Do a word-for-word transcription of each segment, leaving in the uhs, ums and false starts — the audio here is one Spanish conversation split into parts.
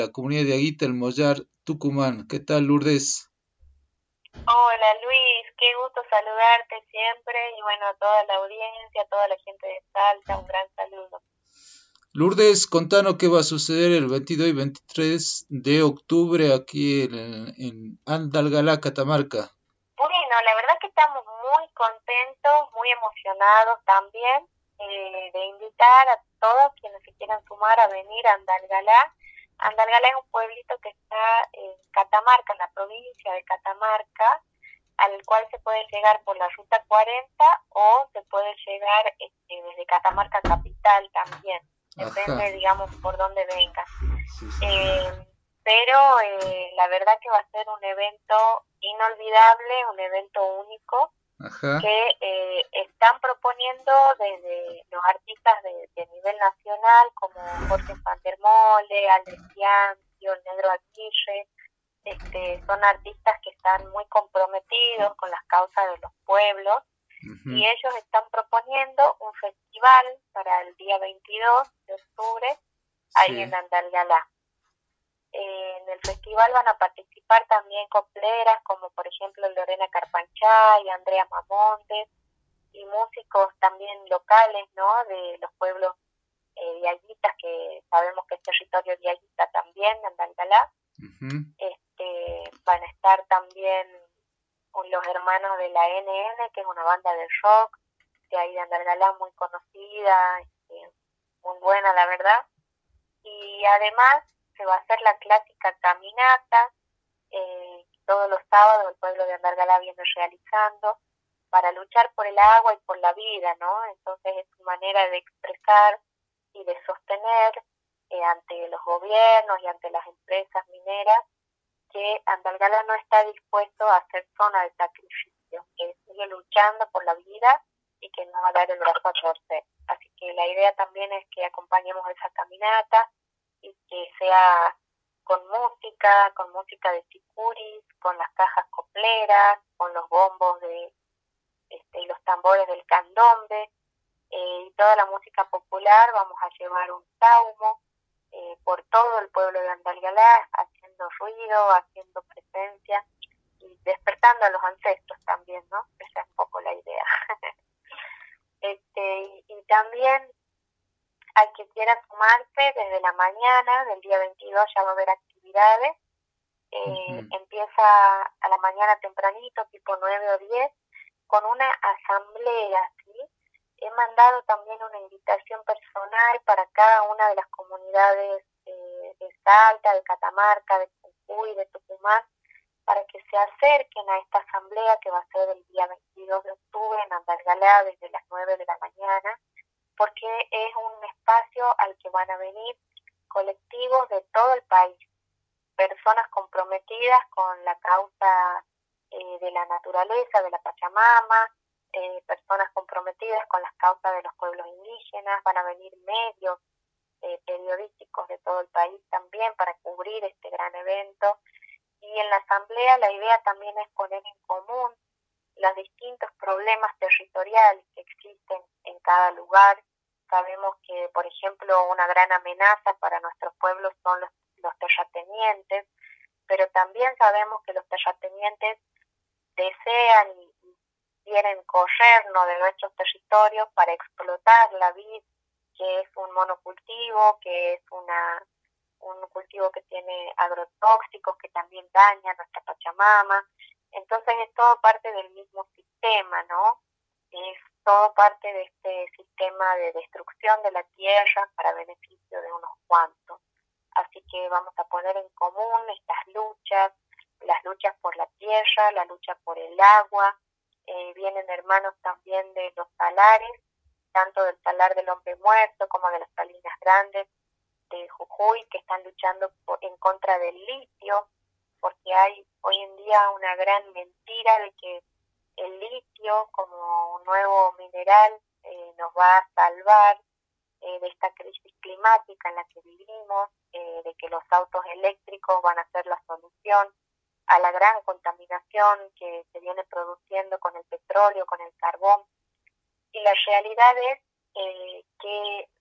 la comunidad de Aguita, el Mollar, Tucumán. ¿Qué tal, Lourdes? Hola Luis, qué gusto saludarte siempre y bueno, a toda la audiencia, a toda la gente de Salta, un gran saludo. Lourdes, contanos qué va a suceder el veintidós y veintitrés de octubre aquí en, en Andalgalá, Catamarca. Bueno, la verdad que estamos muy contentos, muy emocionados también eh, de invitar a todos quienes se quieran sumar a venir a Andalgalá. Andalgalá es un pueblito que está en Catamarca, en la provincia de Catamarca, al cual se puede llegar por la ruta cuarenta o se puede llegar este, desde Catamarca capital también, Ajá, depende, digamos, por dónde venga. sí, sí. Eh, pero eh, la verdad que va a ser un evento inolvidable, un evento único, Ajá, que eh, están proponiendo desde los artistas de, de nivel nacional, como Jorge Van der Mole, Andrés Ciancio, el Negro Aguirre. Este, son artistas que están muy comprometidos con las causas de los pueblos y ujú, ellos están proponiendo un festival para el día veintidós de octubre ahí en sí, Andalgalá. Eh, en el festival van a participar también copleras como por ejemplo Lorena Carpanchay, Andrea Mamontes y músicos también locales, ¿no? De los pueblos eh, diaguitas, que sabemos que es territorio diaguita también, Andalgalá. ujú, Este, van a estar también los hermanos de la N N, que es una banda de rock de ahí de Andalgalá muy conocida, este, muy buena la verdad. Y además se va a hacer la clásica caminata, eh, todos los sábados el pueblo de Andalgalá viene realizando para luchar por el agua y por la vida, ¿no? Entonces es su manera de expresar y de sostener eh, ante los gobiernos y ante las empresas mineras que Andalgalá no está dispuesto a ser zona de sacrificio, que sigue luchando por la vida y que no va a dar el brazo a torcer. Así que la idea también es que acompañemos esa caminata y que sea con música, con música de sicuris, con las cajas copleras, con los bombos de este, y los tambores del candombe, eh, y toda la música popular. Vamos a llevar un saumo eh, por todo el pueblo de Andalgalá, haciendo ruido, haciendo presencia y despertando a los ancestros también, ¿no? Esa es un poco la idea. este, y, y también al que quiera sumarse, desde la mañana del día veintidós ya va a haber actividades. Eh, ujú. empieza a la mañana tempranito, tipo nueve o diez, con una asamblea, ¿sí? He mandado también una invitación personal para cada una de las comunidades eh, de Salta, de Catamarca, de Jujuy, de Tucumán, para que se acerquen a esta asamblea que va a ser el día veintidós de octubre en Andalgalá desde las nueve de la mañana, porque es un espacio al que van a venir colectivos de todo el país, personas comprometidas con la causa eh, de la naturaleza, de la Pachamama, eh, personas comprometidas con las causas de los pueblos indígenas. Van a venir medios eh, periodísticos de todo el país también para cubrir este gran evento. Y en la asamblea la idea también es poner en común los distintos problemas territoriales que existen en cada lugar. Sabemos que, por ejemplo, una gran amenaza para nuestros pueblos son los, los terratenientes, pero también sabemos que los terratenientes desean y quieren corrernos de nuestros territorios para explotar la vid, que es un monocultivo, que es una, un cultivo que tiene agrotóxicos que también daña nuestra Pachamama. Entonces es todo parte del mismo sistema, ¿no? Es todo parte de este sistema de destrucción de la tierra para beneficio de unos cuantos. Así que vamos a poner en común estas luchas, las luchas por la tierra, la lucha por el agua. Eh, vienen hermanos también de los salares, tanto del salar del hombre muerto como de las salinas grandes de Jujuy, que están luchando por, en contra del litio, porque hay hoy en día una gran mentira de que el litio como un nuevo mineral eh, nos va a salvar eh, de esta crisis climática en la que vivimos, eh, de que los autos eléctricos van a ser la solución a la gran contaminación que se viene produciendo con el petróleo, con el carbón. Y la realidad es eh, que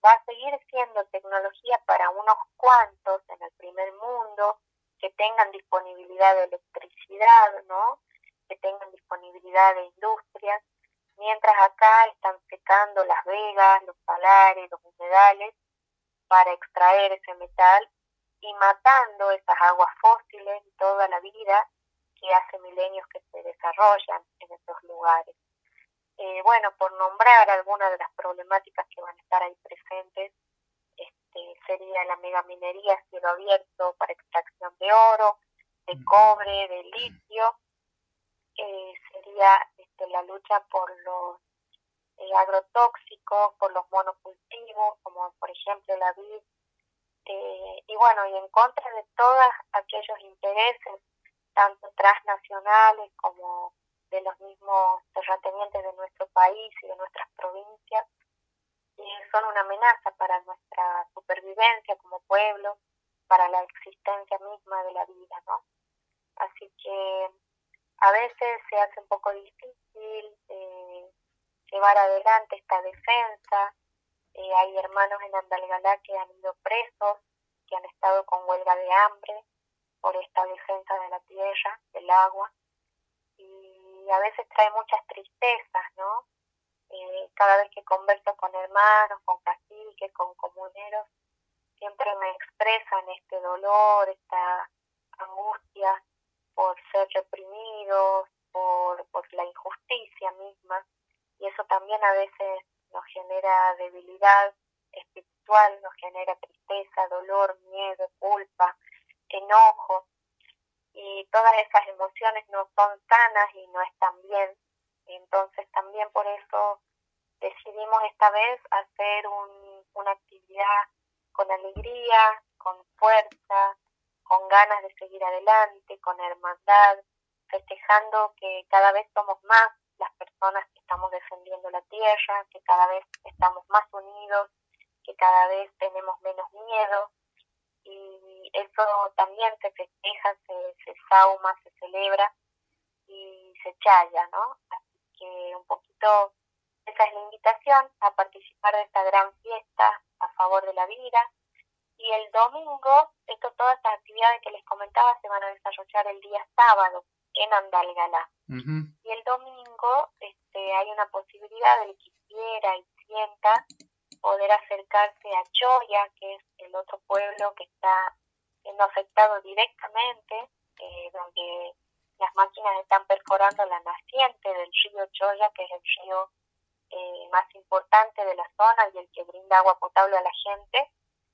va a seguir siendo tecnología para unos cuantos en el primer mundo, que tengan disponibilidad de electricidad, ¿no? Que tengan disponibilidad de industrias, mientras acá están secando las vegas, los salares, los humedales para extraer ese metal y matando esas aguas fósiles toda la vida que hace milenios que se desarrollan en esos lugares. Eh, bueno, por nombrar algunas de las problemáticas que van a estar ahí presentes, este, sería la megaminería a cielo abierto para extracción de oro, de cobre, de litio, eh, sería este, la lucha por los eh, agrotóxicos, por los monocultivos, como por ejemplo la vid, eh, y bueno, y en contra de todos aquellos intereses, tanto transnacionales como de los mismos terratenientes de nuestro país y de nuestras provincias, y son una amenaza para nuestra supervivencia como pueblo, para la existencia misma de la vida, ¿no? Así que a veces se hace un poco difícil eh, llevar adelante esta defensa. Eh, hay hermanos en Andalgalá que han ido presos, que han estado con huelga de hambre por esta defensa de la tierra, del agua, y a veces trae muchas tristezas, ¿no? Eh, cada vez que converso con hermanos, con caciques, con comuneros, siempre me expresan este dolor, esta angustia por ser reprimidos, por, por la injusticia misma, y eso también a veces nos genera debilidad espiritual, nos genera tristeza, dolor, miedo, culpa, enojo, y todas esas emociones no son sanas y no están bien. Entonces también por eso decidimos esta vez hacer un, una actividad con alegría, con fuerza, con ganas de seguir adelante, con hermandad, festejando que cada vez somos más las personas que estamos defendiendo la tierra, que cada vez estamos más unidos, que cada vez tenemos menos miedo, y eso también se festeja, se, se sauma, se celebra y se chaya, ¿no? Así que un poquito esa es la invitación a participar de esta gran fiesta a favor de la vida. Y el domingo, esto, todas estas actividades que les comentaba se van a desarrollar el día sábado en Andalgalá. Uh-huh. Y el domingo este, hay una posibilidad del que quiera y sienta poder acercarse a Choya, que es el otro pueblo que está siendo afectado directamente, eh, donde las máquinas están perforando la naciente del río Choya, que es el río eh, más importante de la zona y el que brinda agua potable a la gente,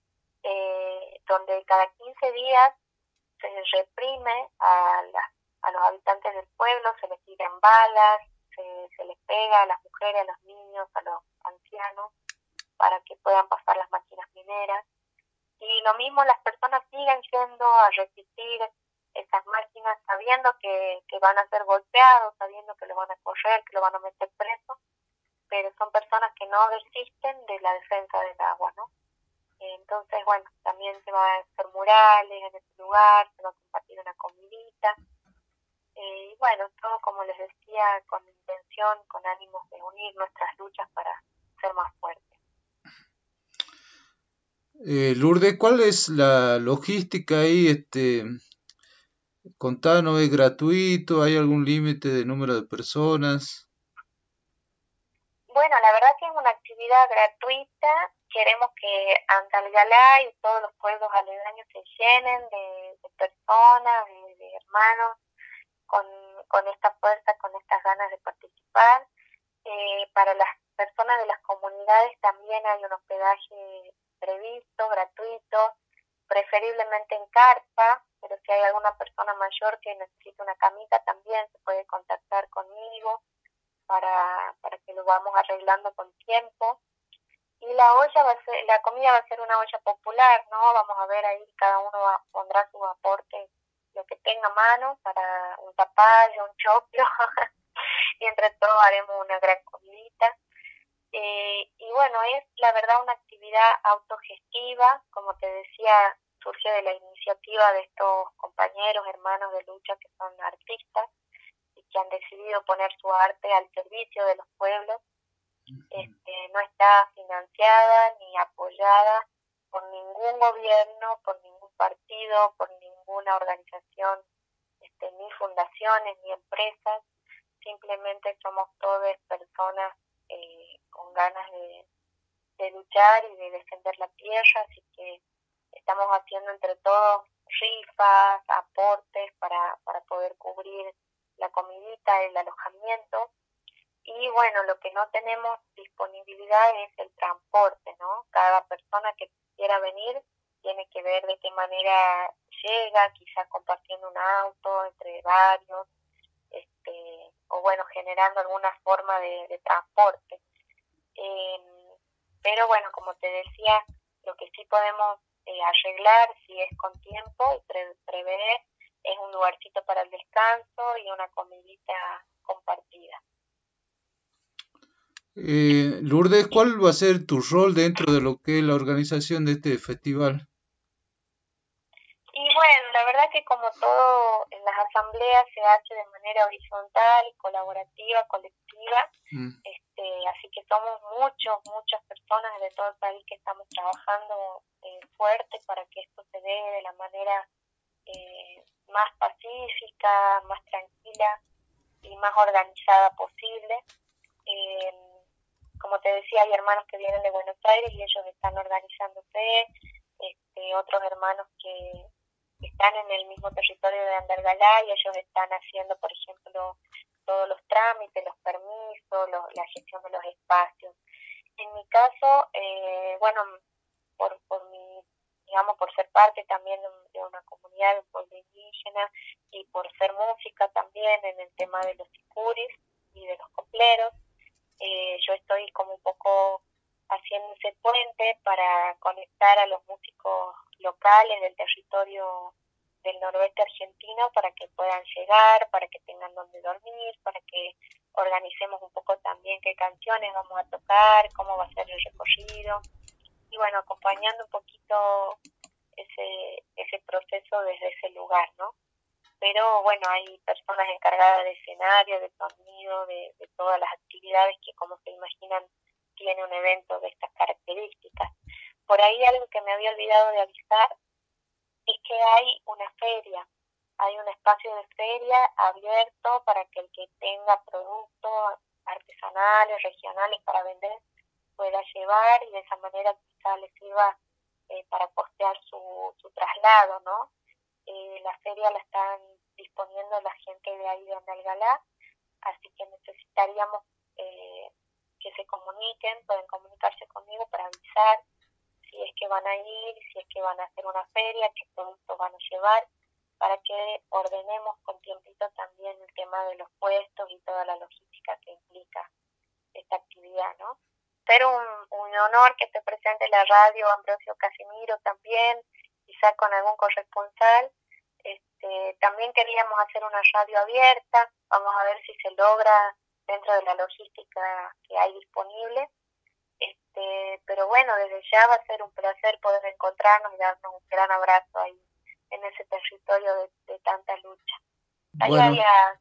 eh, donde cada quince días se reprime a, la, a los habitantes del pueblo, se les tiran balas, se, se les pega a las mujeres, a los niños, a los ancianos, para que puedan pasar las máquinas mineras. Y lo mismo, las personas siguen yendo a resistir esas máquinas sabiendo que, que van a ser golpeados, sabiendo que lo van a correr, que lo van a meter preso, pero son personas que no desisten de la defensa del agua, ¿no? Entonces, bueno, también se van a hacer murales en ese lugar, se va a compartir una comidita, eh, y bueno, todo como les decía, con intención, con ánimos de unir nuestras luchas para ser más fuertes. Eh, Lourdes, ¿cuál es la logística ahí? Este, contanos, ¿es gratuito? ¿Hay algún límite de número de personas? Bueno, la verdad que es una actividad gratuita. Queremos que Andalgalá y todos los pueblos aledaños se llenen de, de personas, de, de hermanos, con, con esta fuerza, con estas ganas de participar. Eh, para las personas de las comunidades también hay un hospedaje previsto, gratuito, preferiblemente en carpa, pero si hay alguna persona mayor que necesita una camita también se puede contactar conmigo para, para que lo vamos arreglando con tiempo. Y la olla va a ser, la comida va a ser una olla popular, ¿no? Vamos a ver ahí, cada uno va, pondrá su aporte, lo que tenga a mano, para un zapallo, un choclo, y entre todos haremos una gran comidita. Eh, y bueno, es la verdad una actividad autogestiva, como te decía, surge de la iniciativa de estos compañeros, hermanos de lucha que son artistas y que han decidido poner su arte al servicio de los pueblos. este, no está financiada ni apoyada por ningún gobierno, por ningún partido, por ninguna organización, este, ni fundaciones, ni empresas. Simplemente somos todas personas eh, con ganas de, de luchar y de defender la tierra, así que estamos haciendo entre todos rifas, aportes para, para poder cubrir la comidita, el alojamiento. Y bueno, lo que no tenemos disponibilidad es el transporte, ¿no? Cada persona que quiera venir tiene que ver de qué manera llega, quizás compartiendo un auto entre varios, este, o bueno, generando alguna forma de, de transporte. Eh, pero bueno, como te decía, lo que sí podemos eh, arreglar, si es con tiempo y pre- prever, es un lugarcito para el descanso y una comidita compartida. Eh, Lourdes, ¿cuál va a ser tu rol dentro de lo que es la organización de este festival? Y bueno, la verdad que como todo en las asambleas se hace de manera horizontal, colaborativa, colectiva, mm. este, así que somos muchos, muchas personas de todo el país que estamos trabajando eh, fuerte para que esto se dé de la manera eh, más pacífica, más tranquila y más organizada posible. Eh, como te decía, hay hermanos que vienen de Buenos Aires y ellos están organizándose, este, otros hermanos que están en el mismo territorio de Andalgalá y ellos están haciendo, por ejemplo, todos los trámites, los permisos, lo, la gestión de los espacios. En mi caso, eh, bueno, por, por mi, digamos, por ser parte también de una comunidad, de un pueblo indígena, y por ser música también en el tema de los sicuris y de los copleros, eh, yo estoy como un poco haciendo ese puente para conectar a los músicos locales del territorio del noroeste argentino para que puedan llegar, para que tengan donde dormir, para que organicemos un poco también qué canciones vamos a tocar, cómo va a ser el recorrido, y bueno, acompañando un poquito ese, ese proceso desde ese lugar, ¿no? Pero bueno, hay personas encargadas de escenario, de sonido, de, de todas las actividades que, como se imaginan, tiene un evento de estas características. Por ahí algo que me había olvidado de avisar es que hay una feria, hay un espacio de feria abierto para que el que tenga productos artesanales, regionales para vender, pueda llevar y de esa manera quizá les sirva eh, para costear su, su traslado, ¿no? Eh, la feria la están disponiendo la gente de ahí de Andalgalá, así que necesitaríamos eh, que se comuniquen, pueden comunicarse conmigo para avisar si es que van a ir, si es que van a hacer una feria, qué productos van a llevar, para que ordenemos con tiempito también el tema de los puestos y toda la logística que implica esta actividad, ¿no? Ser un, un honor que te presente la radio Ambrosio Casimiro también, quizá con algún corresponsal. Este, también queríamos hacer una radio abierta, vamos a ver si se logra dentro de la logística que hay disponible. Este, pero bueno, desde ya va a ser un placer poder encontrarnos y darnos un gran abrazo ahí en ese territorio de, de tanta lucha. Hay Bueno, varias